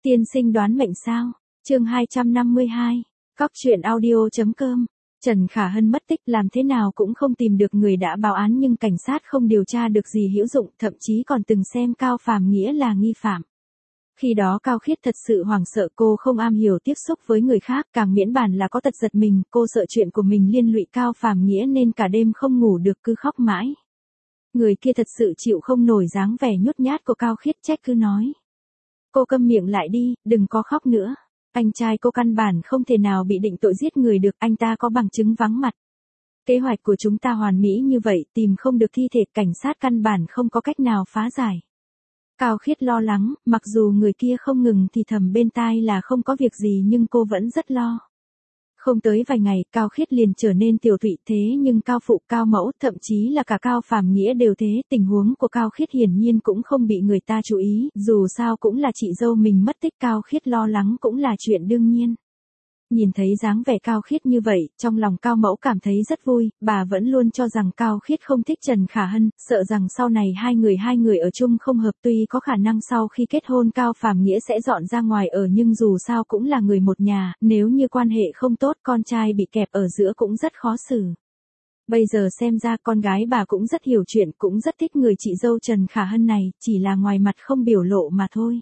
Tiên sinh đoán mệnh sao? Chương 252. Cóc truyện audio.com. Trần Khả Hân mất tích, làm thế nào cũng không tìm được người đã báo án, nhưng cảnh sát không điều tra được gì hữu dụng, thậm chí còn từng xem Cao Phàm Nghĩa là nghi phạm. Khi đó Cao Khiết thật sự hoảng sợ, cô không am hiểu tiếp xúc với người khác, càng miễn bàn là có tật giật mình, cô sợ chuyện của mình liên lụy Cao Phàm Nghĩa nên cả đêm không ngủ được, cứ khóc mãi. Người kia thật sự chịu không nổi dáng vẻ nhút nhát của Cao Khiết, trách cứ nói: "Cô câm miệng lại đi, đừng có khóc nữa. Anh trai cô căn bản không thể nào bị định tội giết người được, anh ta có bằng chứng vắng mặt. Kế hoạch của chúng ta hoàn mỹ như vậy, tìm không được thi thể, cảnh sát căn bản không có cách nào phá giải." Cao Khiết lo lắng, mặc dù người kia không ngừng thì thầm bên tai là không có việc gì nhưng cô vẫn rất lo. Không tới vài ngày, Cao Khiết liền trở nên tiểu tụy, thế nhưng Cao Phụ, Cao Mẫu, thậm chí là cả Cao Phàm Nghĩa đều thế, tình huống của Cao Khiết hiển nhiên cũng không bị người ta chú ý, dù sao cũng là chị dâu mình mất tích, Cao Khiết lo lắng cũng là chuyện đương nhiên. Nhìn thấy dáng vẻ Cao Khiết như vậy, trong lòng Cao Mẫu cảm thấy rất vui, bà vẫn luôn cho rằng Cao Khiết không thích Trần Khả Hân, sợ rằng sau này hai người ở chung không hợp, tuy có khả năng sau khi kết hôn Cao Phàm Nghĩa sẽ dọn ra ngoài ở, nhưng dù sao cũng là người một nhà, nếu như quan hệ không tốt, con trai bị kẹp ở giữa cũng rất khó xử. Bây giờ xem ra con gái bà cũng rất hiểu chuyện, cũng rất thích người chị dâu Trần Khả Hân này, chỉ là ngoài mặt không biểu lộ mà thôi.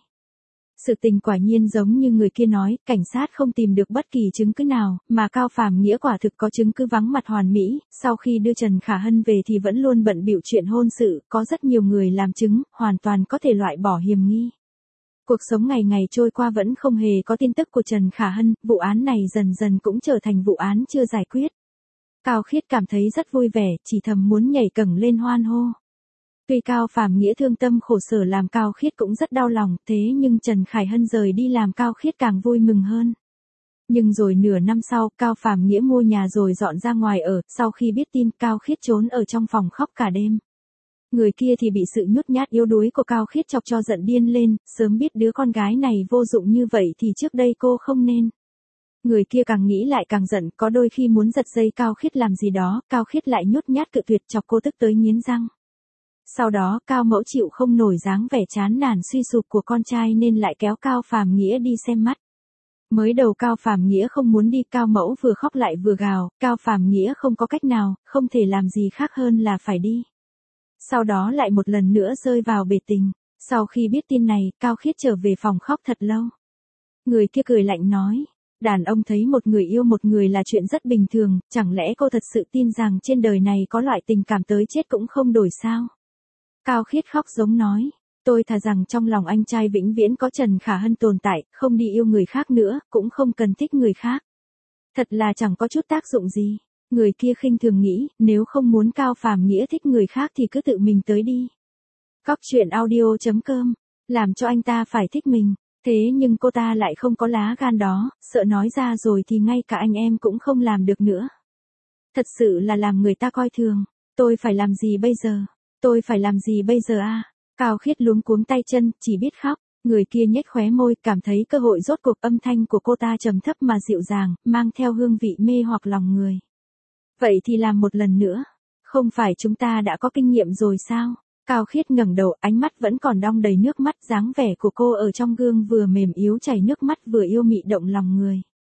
Sự tình quả nhiên giống như người kia nói, cảnh sát không tìm được bất kỳ chứng cứ nào, mà Cao Phàm Nghĩa quả thực có chứng cứ vắng mặt hoàn mỹ, sau khi đưa Trần Khả Hân về thì vẫn luôn bận bịu chuyện hôn sự, có rất nhiều người làm chứng, hoàn toàn có thể loại bỏ hiểm nghi. Cuộc sống ngày ngày trôi qua vẫn không hề có tin tức của Trần Khả Hân, vụ án này dần dần cũng trở thành vụ án chưa giải quyết. Cao Khiết cảm thấy rất vui vẻ, chỉ thầm muốn nhảy cẫng lên hoan hô. Tuy Cao Phàm Nghĩa thương tâm khổ sở làm Cao Khiết cũng rất đau lòng, thế nhưng Trần Khả Hân rời đi làm Cao Khiết càng vui mừng hơn. Nhưng rồi nửa năm sau, Cao Phàm Nghĩa mua nhà rồi dọn ra ngoài ở, sau khi biết tin, Cao Khiết trốn ở trong phòng khóc cả đêm. Người kia thì bị sự nhút nhát yếu đuối của Cao Khiết chọc cho giận điên lên, sớm biết đứa con gái này vô dụng như vậy thì trước đây cô không nên. Người kia càng nghĩ lại càng giận, có đôi khi muốn giật dây Cao Khiết làm gì đó, Cao Khiết lại nhút nhát cự tuyệt, chọc cô tức tới nghiến răng. Sau đó Cao Mẫu chịu không nổi dáng vẻ chán nản suy sụp của con trai nên lại kéo Cao Phàm Nghĩa đi xem mắt. Mới đầu Cao Phàm Nghĩa không muốn đi, Cao Mẫu vừa khóc lại vừa gào, Cao Phàm Nghĩa không có cách nào, không thể làm gì khác hơn là phải đi. Sau đó lại một lần nữa rơi vào bể tình. Sau khi biết tin này, Cao Khiết trở về phòng khóc thật lâu. Người kia cười lạnh nói: "Đàn ông thấy một người yêu một người là chuyện rất bình thường, chẳng lẽ cô thật sự tin rằng trên đời này có loại tình cảm tới chết cũng không đổi sao?" Cao Khiết khóc giống nói: "Tôi thà rằng trong lòng anh trai vĩnh viễn có Trần Khả Hân tồn tại, không đi yêu người khác nữa, cũng không cần thích người khác. Thật là chẳng có chút tác dụng gì." Người kia khinh thường nghĩ, nếu không muốn Cao Phàm Nghĩa thích người khác thì cứ tự mình tới đi. Cóc truyện audio.com. Làm cho anh ta phải thích mình. Thế nhưng cô ta lại không có lá gan đó, sợ nói ra rồi thì ngay cả anh em cũng không làm được nữa. Thật sự là làm người ta coi thường. Tôi phải làm gì bây giờ? Tôi phải làm gì bây giờ à? Cao Khiết luống cuống tay chân, chỉ biết khóc. Người kia nhếch khóe môi, cảm thấy cơ hội rốt cuộc, âm thanh của cô ta trầm thấp mà dịu dàng, mang theo hương vị mê hoặc lòng người. "Vậy thì làm một lần nữa. Không phải chúng ta đã có kinh nghiệm rồi sao?" Cao Khiết ngẩng đầu, ánh mắt vẫn còn đong đầy nước mắt, dáng vẻ của cô ở trong gương vừa mềm yếu chảy nước mắt vừa yêu mị động lòng người.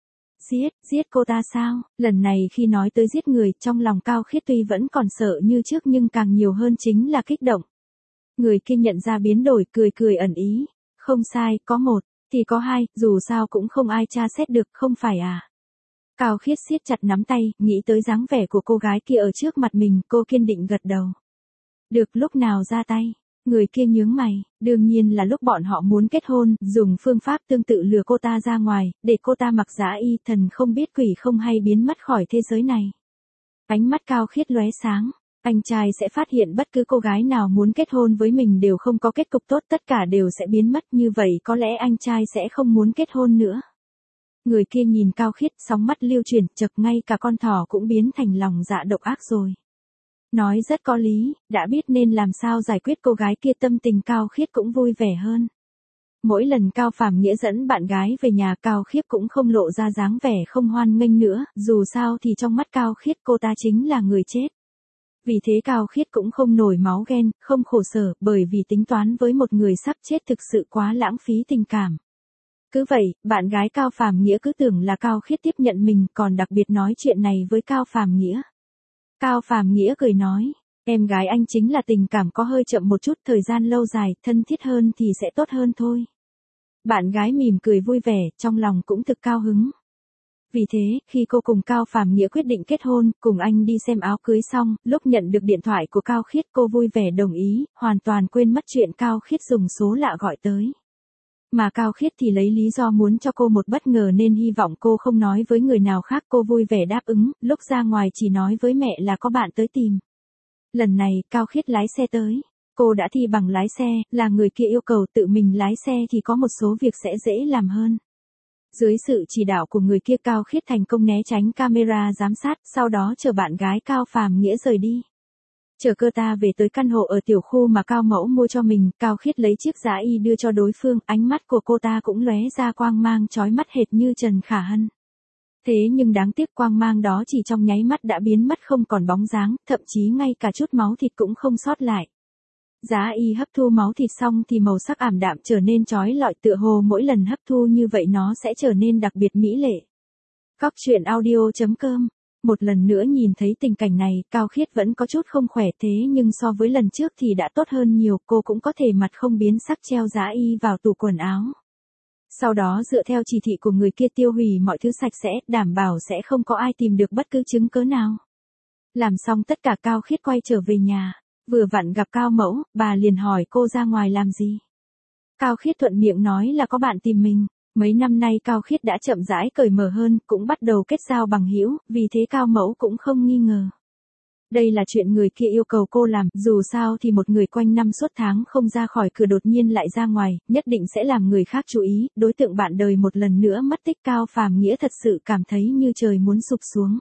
Giết cô ta sao? Lần này khi nói tới giết người, trong lòng Cao Khiết tuy vẫn còn sợ như trước nhưng càng nhiều hơn chính là kích động. Người kia nhận ra biến đổi, cười ẩn ý. "Không sai, có một, thì có hai, dù sao cũng không ai tra xét được, không phải à?" Cao Khiết siết chặt nắm tay, nghĩ tới dáng vẻ của cô gái kia ở trước mặt mình, cô kiên định gật đầu. "Được, lúc nào ra tay?" Người kia nhướng mày, đương nhiên là lúc bọn họ muốn kết hôn, dùng phương pháp tương tự lừa cô ta ra ngoài, để cô ta mặc giá y, thần không biết quỷ không hay biến mất khỏi thế giới này. Ánh mắt Cao Khiết lóe sáng, anh trai sẽ phát hiện bất cứ cô gái nào muốn kết hôn với mình đều không có kết cục tốt, tất cả đều sẽ biến mất, như vậy có lẽ anh trai sẽ không muốn kết hôn nữa. Người kia nhìn Cao Khiết, sóng mắt lưu chuyển, chợt ngay cả con thỏ cũng biến thành lòng dạ độc ác rồi. Nói rất có lý, đã biết nên làm sao giải quyết cô gái kia, tâm tình Cao Khiết cũng vui vẻ hơn. Mỗi lần Cao Phàm Nghĩa dẫn bạn gái về nhà, Cao Khiết cũng không lộ ra dáng vẻ không hoan nghênh nữa, dù sao thì trong mắt Cao Khiết cô ta chính là người chết. Vì thế Cao Khiết cũng không nổi máu ghen, không khổ sở, bởi vì tính toán với một người sắp chết thực sự quá lãng phí tình cảm. Cứ vậy, bạn gái Cao Phàm Nghĩa cứ tưởng là Cao Khiết tiếp nhận mình, còn đặc biệt nói chuyện này với Cao Phàm Nghĩa. Cao Phàm Nghĩa cười nói, em gái anh chính là tình cảm có hơi chậm một chút, thời gian lâu dài, thân thiết hơn thì sẽ tốt hơn thôi. Bạn gái mỉm cười vui vẻ, trong lòng cũng thực cao hứng. Vì thế, khi cô cùng Cao Phàm Nghĩa quyết định kết hôn, cùng anh đi xem áo cưới xong, lúc nhận được điện thoại của Cao Khiết cô vui vẻ đồng ý, hoàn toàn quên mất chuyện Cao Khiết dùng số lạ gọi tới. Mà Cao Khiết thì lấy lý do muốn cho cô một bất ngờ nên hy vọng cô không nói với người nào khác, cô vui vẻ đáp ứng, lúc ra ngoài chỉ nói với mẹ là có bạn tới tìm. Lần này, Cao Khiết lái xe tới. Cô đã thi bằng lái xe, là người kia yêu cầu tự mình lái xe thì có một số việc sẽ dễ làm hơn. Dưới sự chỉ đạo của người kia, Cao Khiết thành công né tránh camera giám sát, sau đó chờ bạn gái Cao Phàm Nghĩa rời đi. Chờ cô ta về tới căn hộ ở tiểu khu mà Cao Mẫu mua cho mình, Cao Khiết lấy chiếc giá y đưa cho đối phương, ánh mắt của cô ta cũng lóe ra quang mang chói mắt hệt như Trần Khả Hân. Thế nhưng đáng tiếc quang mang đó chỉ trong nháy mắt đã biến mất không còn bóng dáng, thậm chí ngay cả chút máu thịt cũng không sót lại. Giá y hấp thu máu thịt xong thì màu sắc ảm đạm trở nên chói lọi, tựa hồ mỗi lần hấp thu như vậy nó sẽ trở nên đặc biệt mỹ lệ. Cóc truyện audio.com. Một lần nữa nhìn thấy tình cảnh này, Cao Khiết vẫn có chút không khỏe, thế nhưng so với lần trước thì đã tốt hơn nhiều, cô cũng có thể mặt không biến sắc treo giá y vào tủ quần áo. Sau đó dựa theo chỉ thị của người kia tiêu hủy mọi thứ sạch sẽ, đảm bảo sẽ không có ai tìm được bất cứ chứng cớ nào. Làm xong tất cả, Cao Khiết quay trở về nhà. Vừa vặn gặp Cao Mẫu, bà liền hỏi cô ra ngoài làm gì. Cao Khiết thuận miệng nói là có bạn tìm mình. Mấy năm nay Cao Khiết đã chậm rãi cởi mở hơn, cũng bắt đầu kết giao bằng hữu, vì thế Cao Mẫu cũng không nghi ngờ. Đây là chuyện người kia yêu cầu cô làm, dù sao thì một người quanh năm suốt tháng không ra khỏi cửa đột nhiên lại ra ngoài, nhất định sẽ làm người khác chú ý, đối tượng bạn đời một lần nữa mất tích. Cao Phàm Nghĩa thật sự cảm thấy như trời muốn sụp xuống.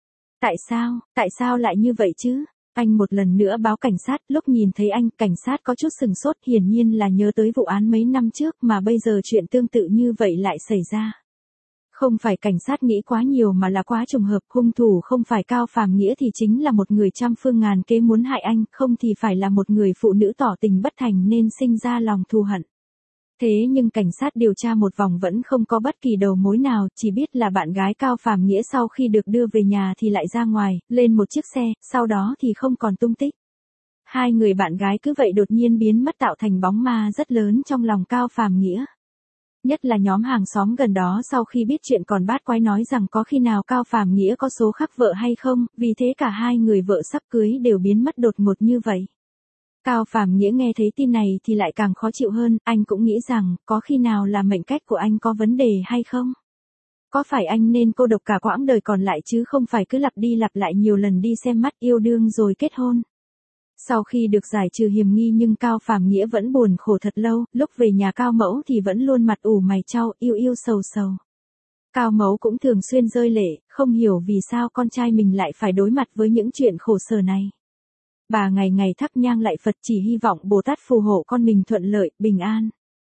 Tại sao lại như vậy chứ? Anh một lần nữa báo cảnh sát, lúc nhìn thấy anh, cảnh sát có chút sừng sốt, hiển nhiên là nhớ tới vụ án mấy năm trước mà bây giờ chuyện tương tự như vậy lại xảy ra. Không phải cảnh sát nghĩ quá nhiều mà là quá trùng hợp, hung thủ không phải Cao Phàm Nghĩa thì chính là một người trăm phương ngàn kế muốn hại anh, không thì phải là một người phụ nữ tỏ tình bất thành nên sinh ra lòng thù hận. Thế nhưng cảnh sát điều tra một vòng vẫn không có bất kỳ đầu mối nào, chỉ biết là bạn gái Cao Phàm Nghĩa sau khi được đưa về nhà thì lại ra ngoài, lên một chiếc xe, sau đó thì không còn tung tích. Hai người bạn gái cứ vậy đột nhiên biến mất, tạo thành bóng ma rất lớn trong lòng Cao Phàm Nghĩa. Nhất là nhóm hàng xóm gần đó sau khi biết chuyện còn bát quái nói rằng có khi nào Cao Phàm Nghĩa có số khắc vợ hay không, vì thế cả hai người vợ sắp cưới đều biến mất đột ngột như vậy. Cao Phàm Nghĩa nghe thấy tin này thì lại càng khó chịu hơn, anh cũng nghĩ rằng, có khi nào là mệnh cách của anh có vấn đề hay không? Có phải anh nên cô độc cả quãng đời còn lại chứ không phải cứ lặp đi lặp lại nhiều lần đi xem mắt, yêu đương rồi kết hôn? Sau khi được giải trừ hiểm nghi nhưng Cao Phàm Nghĩa vẫn buồn khổ thật lâu, lúc về nhà Cao Mẫu thì vẫn luôn mặt ủ mày chau, yêu sầu sầu. Cao Mẫu cũng thường xuyên rơi lệ, không hiểu vì sao con trai mình lại phải đối mặt với những chuyện khổ sở này. Bà ngày ngày thắp nhang lạy Phật, chỉ hy vọng Bồ Tát phù hộ con mình thuận lợi, bình an.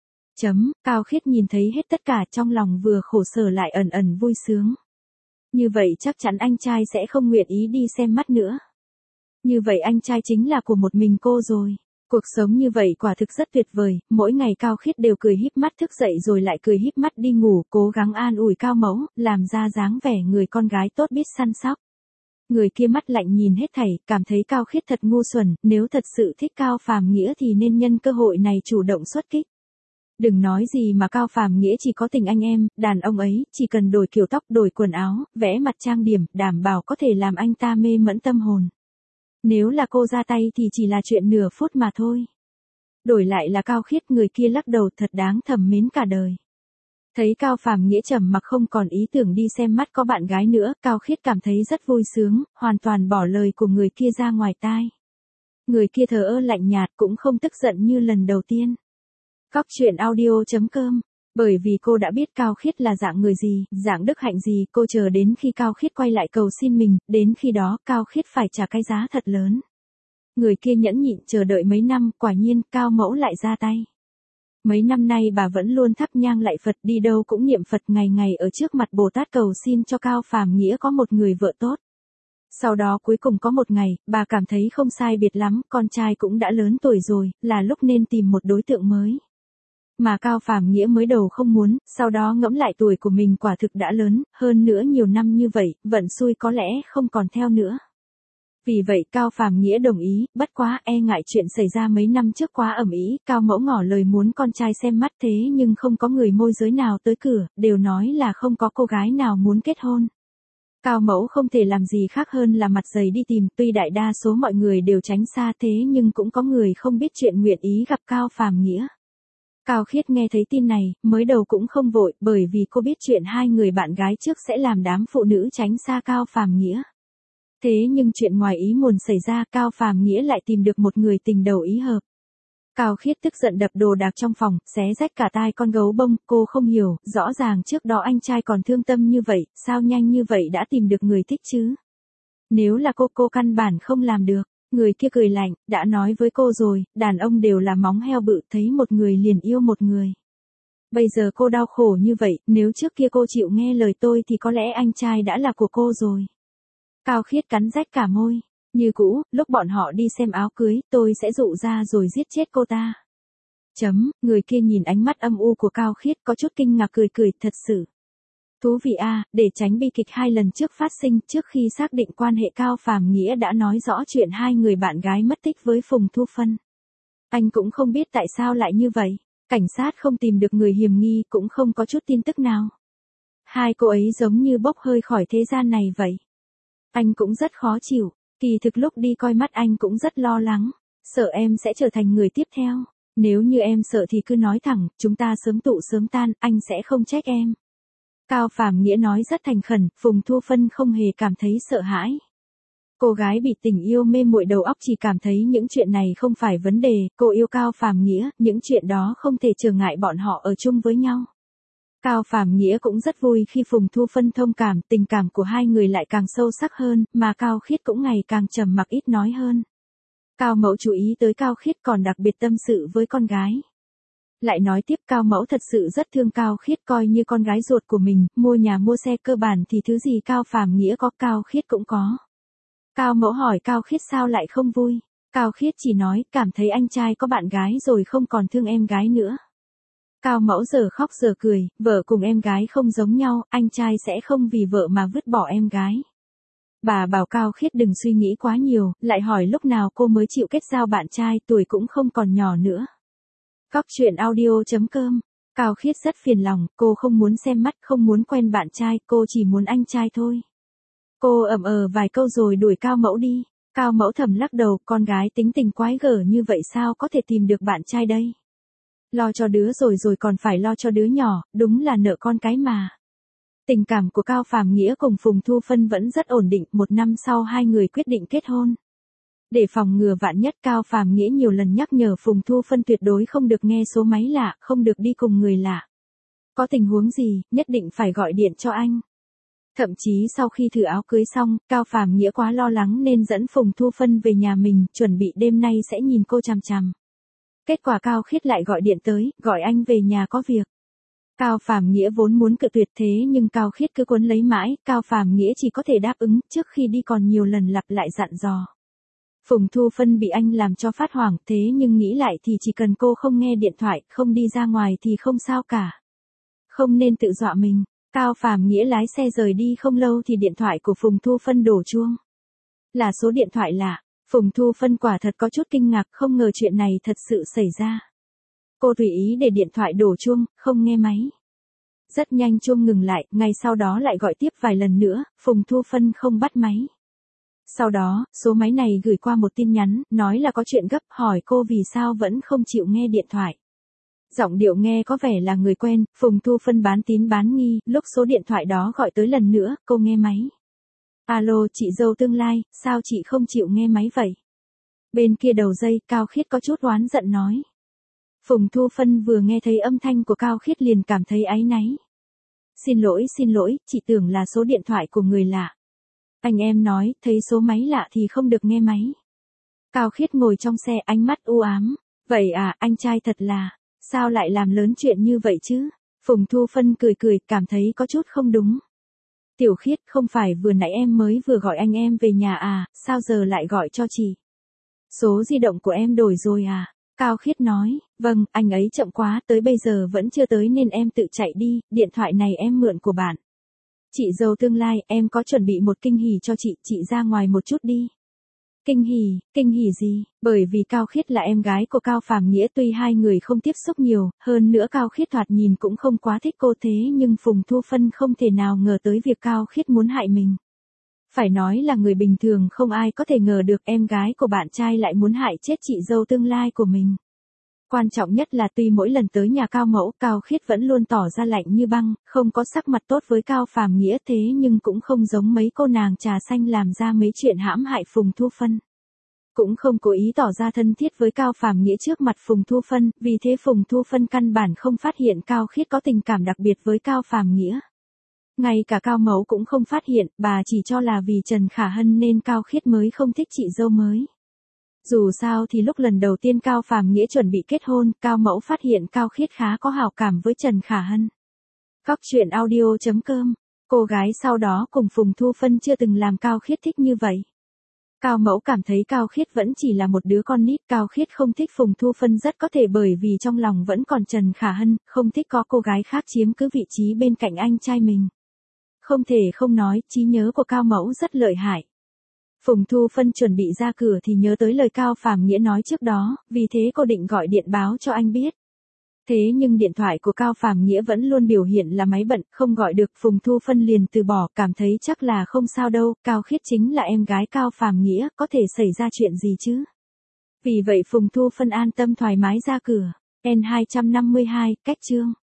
Cao Khiết nhìn thấy hết tất cả, trong lòng vừa khổ sở lại ẩn ẩn vui sướng. Như vậy chắc chắn anh trai sẽ không nguyện ý đi xem mắt nữa. Như vậy anh trai chính là của một mình cô rồi. Cuộc sống như vậy quả thực rất tuyệt vời, mỗi ngày Cao Khiết đều cười híp mắt thức dậy rồi lại cười híp mắt đi ngủ, cố gắng an ủi Cao Mẫu, làm ra dáng vẻ người con gái tốt biết săn sóc. Người kia mắt lạnh nhìn hết thảy, cảm thấy Cao Khiết thật ngu xuẩn, nếu thật sự thích Cao Phàm Nghĩa thì nên nhân cơ hội này chủ động xuất kích. Đừng nói gì mà Cao Phàm Nghĩa chỉ có tình anh em, đàn ông ấy, chỉ cần đổi kiểu tóc, đổi quần áo, vẽ mặt trang điểm, đảm bảo có thể làm anh ta mê mẫn tâm hồn. Nếu là cô ra tay thì chỉ là chuyện nửa phút mà thôi. Đổi lại là Cao Khiết, người kia lắc đầu, thật đáng thầm mến cả đời. Thấy Cao Phàm Nghĩa trầm mặc không còn ý tưởng đi xem mắt có bạn gái nữa, Cao Khiết cảm thấy rất vui sướng, hoàn toàn bỏ lời của người kia ra ngoài tai. Người kia thờ ơ lạnh nhạt, cũng không tức giận như lần đầu tiên. Cóc truyện audio.com. Bởi vì cô đã biết Cao Khiết là dạng người gì, dạng đức hạnh gì, cô chờ đến khi Cao Khiết quay lại cầu xin mình, đến khi đó Cao Khiết phải trả cái giá thật lớn. Người kia nhẫn nhịn chờ đợi mấy năm, quả nhiên Cao Mẫu lại ra tay. Mấy năm nay bà vẫn luôn thắp nhang lạy Phật, đi đâu cũng niệm Phật, ngày ngày ở trước mặt Bồ Tát cầu xin cho Cao Phàm Nghĩa có một người vợ tốt. Sau đó cuối cùng có một ngày, bà cảm thấy không sai biệt lắm, con trai cũng đã lớn tuổi rồi, là lúc nên tìm một đối tượng mới. Mà Cao Phàm Nghĩa mới đầu không muốn, sau đó ngẫm lại tuổi của mình quả thực đã lớn, hơn nữa nhiều năm như vậy, vận xui có lẽ không còn theo nữa. Vì vậy Cao Phàm Nghĩa đồng ý, bất quá e ngại chuyện xảy ra mấy năm trước quá ầm ĩ, Cao Mẫu ngỏ lời muốn con trai xem mắt thế nhưng không có người môi giới nào tới cửa, đều nói là không có cô gái nào muốn kết hôn. Cao Mẫu không thể làm gì khác hơn là mặt dày đi tìm, tuy đại đa số mọi người đều tránh xa thế nhưng cũng có người không biết chuyện nguyện ý gặp Cao Phàm Nghĩa. Cao Khiết nghe thấy tin này, mới đầu cũng không vội, bởi vì cô biết chuyện hai người bạn gái trước sẽ làm đám phụ nữ tránh xa Cao Phàm Nghĩa. Thế nhưng chuyện ngoài ý muốn xảy ra, Cao Phàm Nghĩa lại tìm được một người tình đầu ý hợp. Cao Khiết tức giận đập đồ đạc trong phòng, xé rách cả tai con gấu bông, cô không hiểu, rõ ràng trước đó anh trai còn thương tâm như vậy, sao nhanh như vậy đã tìm được người thích chứ? Nếu là cô căn bản không làm được. Người kia cười lạnh, đã nói với cô rồi, đàn ông đều là móng heo bự, thấy một người liền yêu một người. Bây giờ cô đau khổ như vậy, nếu trước kia cô chịu nghe lời tôi thì có lẽ anh trai đã là của cô rồi. Cao Khiết cắn rách cả môi. Như cũ, lúc bọn họ đi xem áo cưới, tôi sẽ dụ ra rồi giết chết cô ta. Người kia nhìn ánh mắt âm u của Cao Khiết có chút kinh ngạc cười thật sự. Thú vị a, để tránh bi kịch hai lần trước phát sinh, trước khi xác định quan hệ Cao Phàm Nghĩa đã nói rõ chuyện hai người bạn gái mất tích với Phùng Thu Phân. Anh cũng không biết tại sao lại như vậy, cảnh sát không tìm được người hiểm nghi cũng không có chút tin tức nào. Hai cô ấy giống như bốc hơi khỏi thế gian này vậy. Anh cũng rất khó chịu, kỳ thực lúc đi coi mắt anh cũng rất lo lắng, sợ em sẽ trở thành người tiếp theo. Nếu như em sợ thì cứ nói thẳng, chúng ta sớm tụ sớm tan, anh sẽ không trách em. Cao Phàm Nghĩa nói rất thành khẩn, Phùng Thu Phân không hề cảm thấy sợ hãi. Cô gái bị tình yêu mê muội đầu óc chỉ cảm thấy những chuyện này không phải vấn đề, cô yêu Cao Phàm Nghĩa, những chuyện đó không thể trở ngại bọn họ ở chung với nhau. Cao Phàm Nghĩa cũng rất vui khi Phùng Thu Phân thông cảm, tình cảm của hai người lại càng sâu sắc hơn, mà Cao Khiết cũng ngày càng trầm mặc ít nói hơn. Cao Mẫu chú ý tới Cao Khiết còn đặc biệt tâm sự với con gái. Lại nói tiếp Cao Mẫu thật sự rất thương Cao Khiết coi như con gái ruột của mình, mua nhà mua xe cơ bản thì thứ gì Cao Phàm Nghĩa có Cao Khiết cũng có. Cao Mẫu hỏi Cao Khiết sao lại không vui, Cao Khiết chỉ nói cảm thấy anh trai có bạn gái rồi không còn thương em gái nữa. Cao Mẫu giờ khóc giờ cười, vợ cùng em gái không giống nhau, anh trai sẽ không vì vợ mà vứt bỏ em gái. Bà bảo Cao Khiết đừng suy nghĩ quá nhiều, lại hỏi lúc nào cô mới chịu kết giao bạn trai, tuổi cũng không còn nhỏ nữa. Cóc truyện audio.com. Cao Khiết rất phiền lòng, cô không muốn xem mắt, không muốn quen bạn trai, cô chỉ muốn anh trai thôi. Cô vài câu rồi đuổi Cao Mẫu đi. Cao Mẫu thầm lắc đầu, con gái tính tình quái gở như vậy sao có thể tìm được bạn trai đây. Lo cho đứa rồi còn phải lo cho đứa nhỏ, đúng là nợ con cái mà. Tình cảm của Cao Phàm Nghĩa cùng Phùng Thu Phân vẫn rất ổn định, một năm sau hai người quyết định kết hôn. Để phòng ngừa vạn nhất Cao Phàm Nghĩa nhiều lần nhắc nhở Phùng Thu Phân tuyệt đối không được nghe số máy lạ, không được đi cùng người lạ. Có tình huống gì, nhất định phải gọi điện cho anh. Thậm chí sau khi thử áo cưới xong, Cao Phàm Nghĩa quá lo lắng nên dẫn Phùng Thu Phân về nhà mình, chuẩn bị đêm nay sẽ nhìn cô chằm chằm. Kết quả Cao Khiết lại gọi điện tới, gọi anh về nhà có việc. Cao Phàm Nghĩa vốn muốn cự tuyệt thế nhưng Cao Khiết cứ quấn lấy mãi, Cao Phàm Nghĩa chỉ có thể đáp ứng, trước khi đi còn nhiều lần lặp lại dặn dò. Phùng Thu Phân bị anh làm cho phát hoảng, thế nhưng nghĩ lại thì chỉ cần cô không nghe điện thoại, không đi ra ngoài thì không sao cả. Không nên tự dọa mình. Cao Phàm Nghĩa lái xe rời đi không lâu thì điện thoại của Phùng Thu Phân đổ chuông. Là số điện thoại lạ. Phùng Thu Phân quả thật có chút kinh ngạc, không ngờ chuyện này thật sự xảy ra. Cô tùy ý để điện thoại đổ chuông, không nghe máy. Rất nhanh chuông ngừng lại, ngay sau đó lại gọi tiếp vài lần nữa, Phùng Thu Phân không bắt máy. Sau đó, số máy này gửi qua một tin nhắn, nói là có chuyện gấp, hỏi cô vì sao vẫn không chịu nghe điện thoại. Giọng điệu nghe có vẻ là người quen, Phùng Thu Phân bán tín bán nghi, lúc số điện thoại đó gọi tới lần nữa, cô nghe máy. Alo, chị dâu tương lai, sao chị không chịu nghe máy vậy? Bên kia đầu dây, Cao Khiết có chút oán giận nói. Phùng Thu Phân vừa nghe thấy âm thanh của Cao Khiết liền cảm thấy áy náy. Xin lỗi, chị tưởng là số điện thoại của người lạ. Anh em nói, thấy số máy lạ thì không được nghe máy. Cao Khiết ngồi trong xe ánh mắt u ám. Vậy à, anh trai thật là, sao lại làm lớn chuyện như vậy chứ? Phùng Thu Phân cười, cảm thấy có chút không đúng. Tiểu Khiết, không phải vừa nãy em mới vừa gọi anh em về nhà à, sao giờ lại gọi cho chị? Số di động của em đổi rồi à? Cao Khiết nói, vâng, anh ấy chậm quá, tới bây giờ vẫn chưa tới nên em tự chạy đi, điện thoại này em mượn của bạn. Chị dâu tương lai, em có chuẩn bị một kinh hỉ cho chị ra ngoài một chút đi. Kinh hỉ gì? Bởi vì Cao Khiết là em gái của Cao Phàm Nghĩa, tuy hai người không tiếp xúc nhiều, hơn nữa Cao Khiết thoạt nhìn cũng không quá thích cô, thế nhưng Phùng Thu Phân không thể nào ngờ tới việc Cao Khiết muốn hại mình. Phải nói là người bình thường không ai có thể ngờ được em gái của bạn trai lại muốn hại chết chị dâu tương lai của mình. Quan trọng nhất là tuy mỗi lần tới nhà Cao Mẫu, Cao Khiết vẫn luôn tỏ ra lạnh như băng, không có sắc mặt tốt với Cao Phàm Nghĩa, thế nhưng cũng không giống mấy cô nàng trà xanh làm ra mấy chuyện hãm hại Phùng Thu Phân. Cũng không cố ý tỏ ra thân thiết với Cao Phàm Nghĩa trước mặt Phùng Thu Phân, vì thế Phùng Thu Phân căn bản không phát hiện Cao Khiết có tình cảm đặc biệt với Cao Phàm Nghĩa. Ngay cả Cao Mẫu cũng không phát hiện, bà chỉ cho là vì Trần Khả Hân nên Cao Khiết mới không thích chị dâu mới. Dù sao thì lúc lần đầu tiên Cao Phàm Nghĩa chuẩn bị kết hôn, Cao Mẫu phát hiện Cao Khiết khá có hảo cảm với Trần Khả Hân. Góc truyện audio.com. Cô gái sau đó cùng Phùng Thu Phân chưa từng làm Cao Khiết thích như vậy. Cao Mẫu cảm thấy Cao Khiết vẫn chỉ là một đứa con nít, Cao Khiết không thích Phùng Thu Phân rất có thể bởi vì trong lòng vẫn còn Trần Khả Hân, không thích có cô gái khác chiếm cứ vị trí bên cạnh anh trai mình. Không thể không nói, trí nhớ của Cao Mẫu rất lợi hại. Phùng Thu Phân chuẩn bị ra cửa thì nhớ tới lời Cao Phàm Nghĩa nói trước đó, vì thế cô định gọi điện báo cho anh biết. Thế nhưng điện thoại của Cao Phàm Nghĩa vẫn luôn biểu hiện là máy bận, không gọi được. Phùng Thu Phân liền từ bỏ, cảm thấy chắc là không sao đâu, Cao Khiết chính là em gái Cao Phàm Nghĩa, có thể xảy ra chuyện gì chứ. Vì vậy Phùng Thu Phân an tâm thoải mái ra cửa. N252, cách chương.